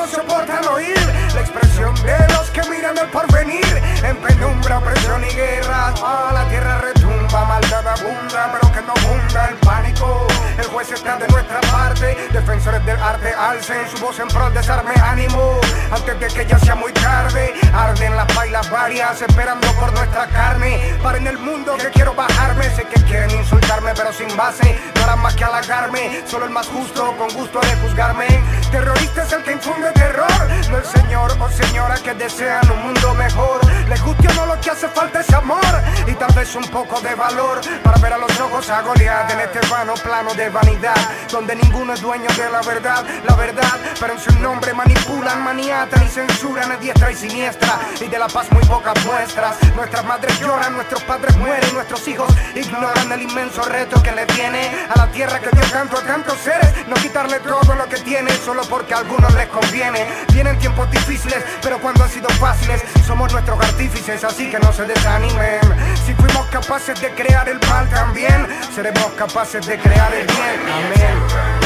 no soportan oír la expresión de los que miran el porvenir. En penumbra, opresión y guerra, la tierra retumba, maldad abunda, pero que no abunda el pánico. El juez está de nuestra parte, defensores del arte alcen su voz en pro del desarme, ánimo, antes de que ya sea muy tarde. Arden las bailas varias, esperando por nuestra carne. Paren el mundo que quiero bajarme, sé que quieren insultarme, pero sin base, no harán más que halagarme. Solo el más justo, con gusto de juzgarme. Terrorista es el que infunde terror, no el señor o señora que desean un mundo mejor. Les guste o no, lo que hace falta es amor y tal vez un poco de valor para ver a los ojos a Goliat en este vano plano de vanidad, donde ninguno es dueño de la verdad, pero en su nombre manipulan, maniatan y censuran a diestra y siniestra, y de la paz muy pocas muestras. Nuestras madres lloran, nuestros padres mueren, nuestros hijos ignoran el inmenso reto que le tiene a la tierra que dio tanto a tantos seres. No quitarle todo lo que tiene solo porque a algunos les conviene. Vienen tiempos difíciles, pero cuando han sido fáciles somos nuestros artífices, así que no se desanimen. Si fuimos capaces de crear el mal, también seremos capaces de crear el bien. Amén.